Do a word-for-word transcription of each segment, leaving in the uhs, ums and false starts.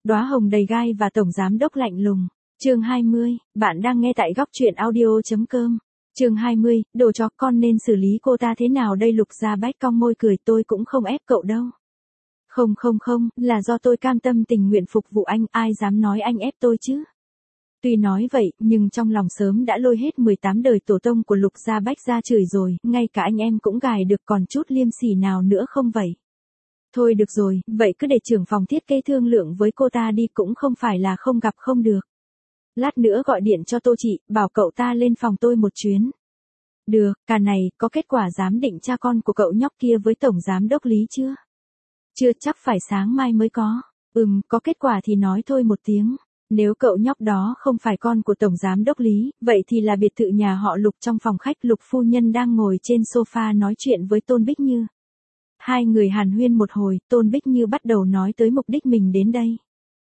Đóa hồng đầy gai và tổng giám đốc lạnh lùng. Chương hai mươi, bạn đang nghe tại góc truyện audio chấm com. Chương hai mươi, đồ chó, con nên xử lý cô ta thế nào đây? Lục Gia Bách cong môi cười, tôi cũng không ép cậu đâu. Không không không, là do tôi cam tâm tình nguyện phục vụ anh, ai dám nói anh ép tôi chứ. Tuy nói vậy, nhưng trong lòng sớm đã lôi hết mười tám đời tổ tông của Lục Gia Bách ra chửi rồi, ngay cả anh em cũng gài được, còn chút liêm sỉ nào nữa không vậy? Thôi được rồi, vậy cứ để trưởng phòng thiết kế thương lượng với cô ta đi, cũng không phải là không gặp không được. Lát nữa gọi điện cho Tô chị, bảo cậu ta lên phòng tôi một chuyến. Được, cả này, có kết quả giám định cha con của cậu nhóc kia với tổng giám đốc Lý chưa? Chưa, chắc phải sáng mai mới có. Ừm, có kết quả thì nói thôi một tiếng. Nếu cậu nhóc đó không phải con của tổng giám đốc Lý, vậy thì là biệt thự nhà họ Lục. Trong phòng khách, Lục phu nhân đang ngồi trên sofa nói chuyện với Tôn Bích Như. Hai người hàn huyên một hồi, Tôn Bích Như bắt đầu nói tới mục đích mình đến đây.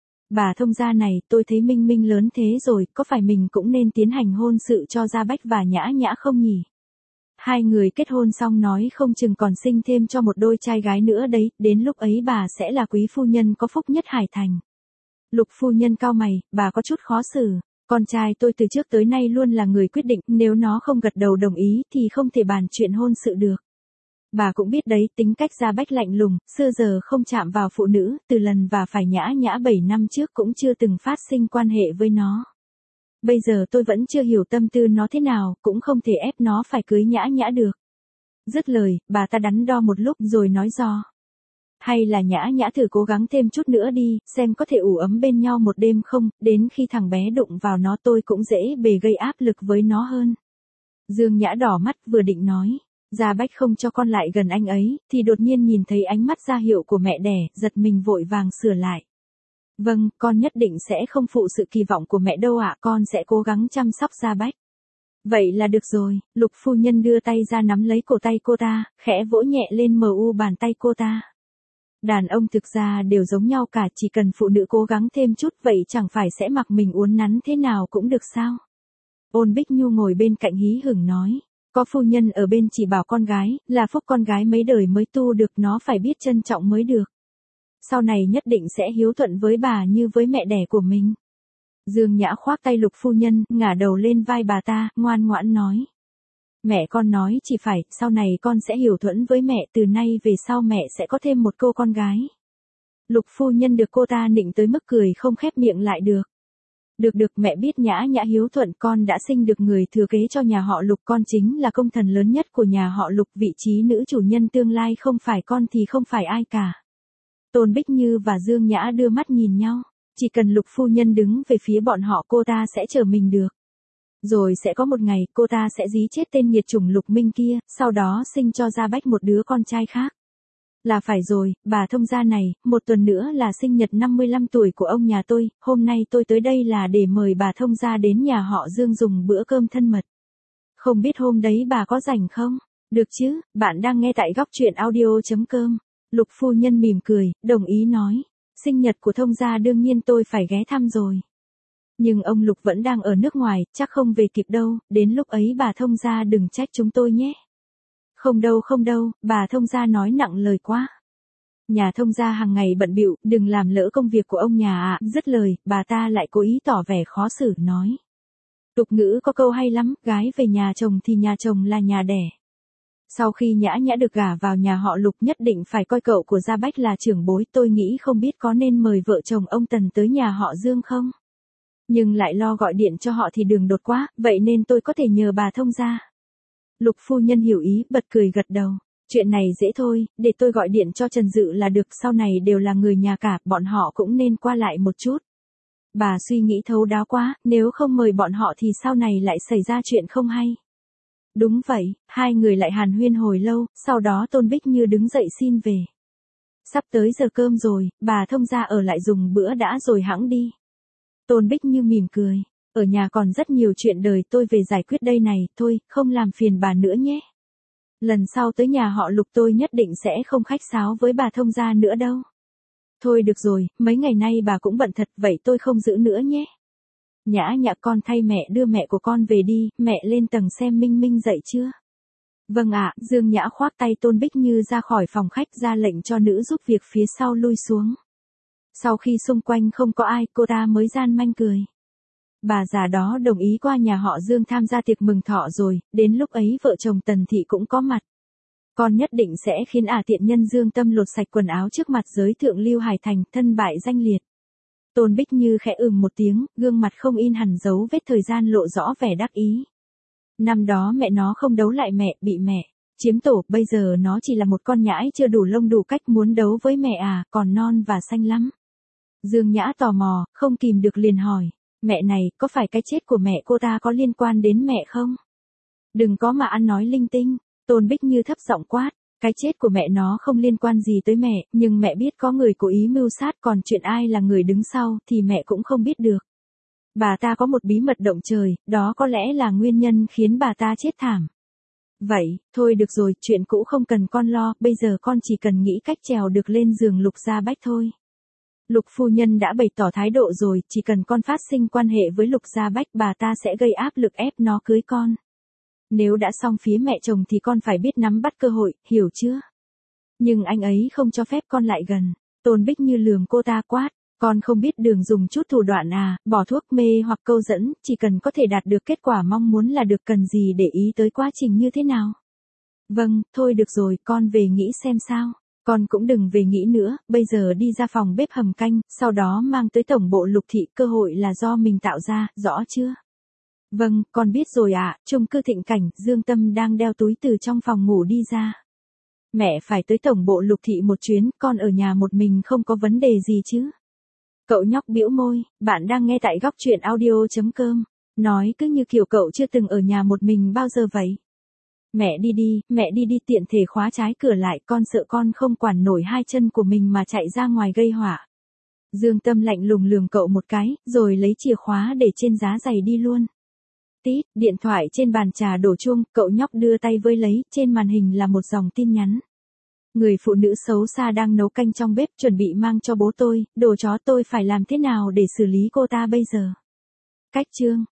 Bà thông gia này, tôi thấy Minh Minh lớn thế rồi, có phải mình cũng nên tiến hành hôn sự cho Gia Bách và Nhã Nhã không nhỉ? Hai người kết hôn xong nói không chừng còn sinh thêm cho một đôi trai gái nữa đấy, đến lúc ấy bà sẽ là quý phu nhân có phúc nhất Hải Thành. Lục phu nhân cau mày, bà có chút khó xử. Con trai tôi từ trước tới nay luôn là người quyết định, nếu nó không gật đầu đồng ý thì không thể bàn chuyện hôn sự được. Bà cũng biết đấy, tính cách Gia Bách lạnh lùng, xưa giờ không chạm vào phụ nữ, từ lần và phải Nhã Nhã bảy năm trước cũng chưa từng phát sinh quan hệ với nó. Bây giờ tôi vẫn chưa hiểu tâm tư nó thế nào, cũng không thể ép nó phải cưới Nhã Nhã được. Dứt lời, bà ta đắn đo một lúc rồi nói do. Hay là Nhã Nhã thử cố gắng thêm chút nữa đi, xem có thể ủ ấm bên nhau một đêm không, đến khi thằng bé đụng vào nó tôi cũng dễ bề gây áp lực với nó hơn. Dương Nhã đỏ mắt vừa định nói. Gia Bách không cho con lại gần anh ấy, thì đột nhiên nhìn thấy ánh mắt ra hiệu của mẹ đẻ, giật mình vội vàng sửa lại. Vâng, con nhất định sẽ không phụ sự kỳ vọng của mẹ đâu ạ, con sẽ cố gắng chăm sóc Gia Bách. Vậy là được rồi, Lục phu nhân đưa tay ra nắm lấy cổ tay cô ta, khẽ vỗ nhẹ lên mờ u bàn tay cô ta. Đàn ông thực ra đều giống nhau cả, chỉ cần phụ nữ cố gắng thêm chút vậy chẳng phải sẽ mặc mình uốn nắn thế nào cũng được sao. Ôn Bích Nhu ngồi bên cạnh hí hửng nói. Có phu nhân ở bên chỉ bảo con gái, là phúc con gái mấy đời mới tu được, nó phải biết trân trọng mới được. Sau này nhất định sẽ hiếu thuận với bà như với mẹ đẻ của mình. Dương Nhã khoác tay Lục phu nhân, ngả đầu lên vai bà ta, ngoan ngoãn nói. Mẹ con nói chỉ phải, sau này con sẽ hiếu thuận với mẹ, từ nay về sau mẹ sẽ có thêm một cô con gái. Lục phu nhân được cô ta nịnh tới mức cười không khép miệng lại được. Được được, mẹ biết Nhã Nhã hiếu thuận, con đã sinh được người thừa kế cho nhà họ Lục, con chính là công thần lớn nhất của nhà họ Lục, vị trí nữ chủ nhân tương lai không phải con thì không phải ai cả. Tôn Bích Như và Dương Nhã đưa mắt nhìn nhau, chỉ cần Lục phu nhân đứng về phía bọn họ cô ta sẽ trở mình được. Rồi sẽ có một ngày cô ta sẽ dí chết tên nghiệt chủng Lục Minh kia, sau đó sinh cho Gia Bách một đứa con trai khác. Là phải rồi, bà thông gia này, một tuần nữa là sinh nhật năm mươi lăm tuổi của ông nhà tôi, hôm nay tôi tới đây là để mời bà thông gia đến nhà họ Dương dùng bữa cơm thân mật. Không biết hôm đấy bà có rảnh không? Được chứ, bạn đang nghe tại góc truyện audio chấm com. Lục phu nhân mỉm cười, đồng ý nói. Sinh nhật của thông gia đương nhiên tôi phải ghé thăm rồi. Nhưng ông Lục vẫn đang ở nước ngoài, chắc không về kịp đâu, đến lúc ấy bà thông gia đừng trách chúng tôi nhé. Không đâu không đâu, bà thông gia nói nặng lời quá. Nhà thông gia hàng ngày bận bịu, đừng làm lỡ công việc của ông nhà ạ. Dứt lời, bà ta lại cố ý tỏ vẻ khó xử nói. Tục ngữ có câu hay lắm, gái về nhà chồng thì nhà chồng là nhà đẻ. Sau khi Nhã Nhã được gả vào nhà họ Lục nhất định phải coi cậu của Gia Bách là trưởng bối, tôi nghĩ không biết có nên mời vợ chồng ông Tần tới nhà họ Dương không? Nhưng lại lo gọi điện cho họ thì đường đột quá, vậy nên tôi có thể nhờ bà thông gia. Lục phu nhân hiểu ý, bật cười gật đầu. Chuyện này dễ thôi, để tôi gọi điện cho Trần Dự là được, sau này đều là người nhà cả, bọn họ cũng nên qua lại một chút. Bà suy nghĩ thấu đáo quá, nếu không mời bọn họ thì sau này lại xảy ra chuyện không hay. Đúng vậy, hai người lại hàn huyên hồi lâu, sau đó Tôn Bích Như đứng dậy xin về. Sắp tới giờ cơm rồi, bà thông gia ở lại dùng bữa đã rồi hẵng đi. Tôn Bích Như mỉm cười. Ở nhà còn rất nhiều chuyện đời tôi về giải quyết đây này, thôi, không làm phiền bà nữa nhé. Lần sau tới nhà họ Lục tôi nhất định sẽ không khách sáo với bà thông gia nữa đâu. Thôi được rồi, mấy ngày nay bà cũng bận thật, vậy tôi không giữ nữa nhé. Nhã Nhã con thay mẹ đưa mẹ của con về đi, mẹ lên tầng xem Minh Minh dậy chưa. Vâng ạ, Dương Nhã khoác tay Tôn Bích Như ra khỏi phòng khách ra lệnh cho nữ giúp việc phía sau lui xuống. Sau khi xung quanh không có ai, cô ta mới gian manh cười. Bà già đó đồng ý qua nhà họ Dương tham gia tiệc mừng thọ rồi, đến lúc ấy vợ chồng Tần Thị cũng có mặt. Con nhất định sẽ khiến ả tiện nhân Dương Tâm lột sạch quần áo trước mặt giới thượng lưu Hải Thành, thân bại danh liệt. Tôn Bích Như khẽ ừm một tiếng, gương mặt không in hẳn dấu vết thời gian lộ rõ vẻ đắc ý. Năm đó mẹ nó không đấu lại mẹ, bị mẹ chiếm tổ, bây giờ nó chỉ là một con nhãi chưa đủ lông đủ cách, muốn đấu với mẹ à, còn non và xanh lắm. Dương Nhã tò mò, không kìm được liền hỏi, mẹ này, có phải cái chết của mẹ cô ta có liên quan đến mẹ không? Đừng có mà ăn nói linh tinh, Tôn Bích Như thấp giọng quát, cái chết của mẹ nó không liên quan gì tới mẹ, nhưng mẹ biết có người cố ý mưu sát, còn chuyện ai là người đứng sau thì mẹ cũng không biết được. Bà ta có một bí mật động trời, đó có lẽ là nguyên nhân khiến bà ta chết thảm. Vậy, thôi được rồi, chuyện cũ không cần con lo, bây giờ con chỉ cần nghĩ cách trèo được lên giường Lục Gia Bách thôi. Lục phu nhân đã bày tỏ thái độ rồi, chỉ cần con phát sinh quan hệ với Lục Gia Bách, bà ta sẽ gây áp lực ép nó cưới con. Nếu đã xong phía mẹ chồng thì con phải biết nắm bắt cơ hội, hiểu chưa? Nhưng anh ấy không cho phép con lại gần. Tôn Bích Như lườm cô ta quát, con không biết đường dùng chút thủ đoạn à, bỏ thuốc mê hoặc câu dẫn, chỉ cần có thể đạt được kết quả mong muốn là được, cần gì để ý tới quá trình như thế nào. Vâng, thôi được rồi, con về nghĩ xem sao. Con cũng đừng về nghĩ nữa, bây giờ đi ra phòng bếp hầm canh, sau đó mang tới tổng bộ Lục thị, cơ hội là do mình tạo ra, rõ chưa? Vâng, con biết rồi ạ. Chung cư Thịnh Cảnh, Dương Tâm đang đeo túi từ trong phòng ngủ đi ra. Mẹ phải tới tổng bộ Lục thị một chuyến, con ở nhà một mình không có vấn đề gì chứ? Cậu nhóc bĩu môi, bạn đang nghe tại góc truyện audio chấm com. Nói cứ như kiểu cậu chưa từng ở nhà một mình bao giờ vậy. Mẹ đi đi, mẹ đi đi, tiện thể khóa trái cửa lại, con sợ con không quản nổi hai chân của mình mà chạy ra ngoài gây họa. Dương Tâm lạnh lùng lườm cậu một cái, rồi lấy chìa khóa để trên giá giày đi luôn. Tít, điện thoại trên bàn trà đổ chuông, cậu nhóc đưa tay với lấy, trên màn hình là một dòng tin nhắn. Người phụ nữ xấu xa đang nấu canh trong bếp, chuẩn bị mang cho bố tôi, đồ chó, tôi phải làm thế nào để xử lý cô ta bây giờ? Cách chương.